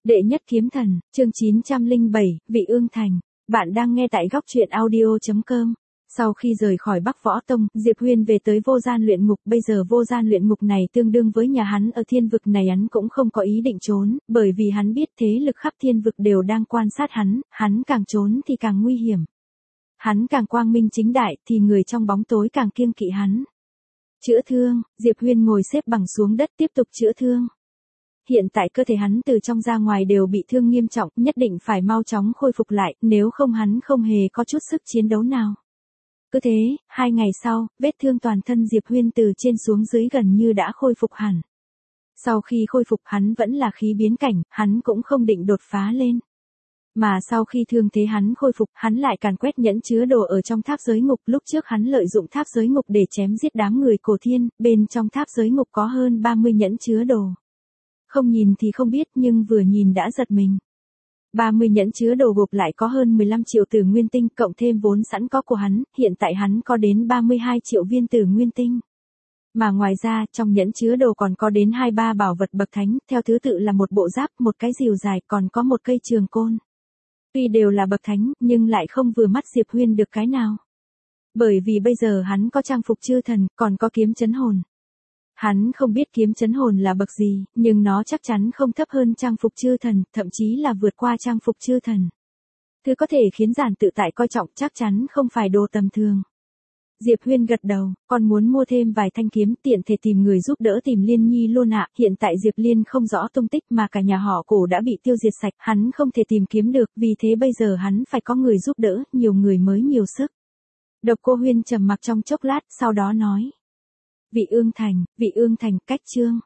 Đệ nhất kiếm thần, chương 907, Vị Ương Thành. Bạn đang nghe tại góc truyện audio.com. Sau khi rời khỏi Bắc Võ Tông, Diệp Huyên về tới vô gian luyện ngục. Bây giờ vô gian luyện ngục này tương đương với nhà hắn ở thiên vực này. Hắn cũng không có ý định trốn, bởi vì hắn biết thế lực khắp thiên vực đều đang quan sát hắn càng trốn thì càng nguy hiểm. Hắn càng quang minh chính đại thì người trong bóng tối càng kiêng kỵ hắn. Chữa thương, Diệp Huyên ngồi xếp bằng xuống đất tiếp tục chữa thương. Hiện tại cơ thể hắn từ trong ra ngoài đều bị thương nghiêm trọng, nhất định phải mau chóng khôi phục lại, nếu không hắn không hề có chút sức chiến đấu nào. Cứ thế, 2 ngày sau, vết thương toàn thân Diệp Huyên từ trên xuống dưới gần như đã khôi phục hẳn. Sau khi khôi phục hắn vẫn là khí biến cảnh, hắn cũng không định đột phá lên. Mà sau khi thương thế hắn khôi phục, hắn lại càn quét nhẫn chứa đồ ở trong tháp giới ngục. Lúc trước hắn lợi dụng tháp giới ngục để chém giết đám người cổ thiên, bên trong tháp giới ngục có hơn 30 nhẫn chứa đồ. Không nhìn thì không biết nhưng vừa nhìn đã giật mình. 30 nhẫn chứa đồ gộp lại có hơn 15 triệu tử nguyên tinh, cộng thêm vốn sẵn có của hắn, hiện tại hắn có đến 32 triệu viên tử nguyên tinh. Mà ngoài ra, trong nhẫn chứa đồ còn có đến 2-3 bảo vật bậc thánh, theo thứ tự là một bộ giáp, một cái rìu dài, còn có một cây trường côn. Tuy đều là bậc thánh, nhưng lại không vừa mắt Diệp Huyên được cái nào. Bởi vì bây giờ hắn có trang phục chư thần, còn có kiếm chấn hồn. Hắn không biết kiếm chấn hồn là bậc gì, nhưng nó chắc chắn không thấp hơn trang phục chư thần, thậm chí là vượt qua trang phục chư thần. Thứ có thể khiến giản tự tại coi trọng chắc chắn không phải đồ tầm thường. Diệp Huyên gật đầu, còn muốn mua thêm vài thanh kiếm, tiện thể tìm người giúp đỡ tìm Liên Nhi luôn ạ. Hiện tại Diệp Liên không rõ tung tích mà cả nhà họ Cổ đã bị tiêu diệt sạch, hắn không thể tìm kiếm được, vì thế bây giờ hắn phải có người giúp đỡ, nhiều người mới nhiều sức. Độc Cô Huyên trầm mặc trong chốc lát, sau đó nói. Vị Ương Thành, cách chương.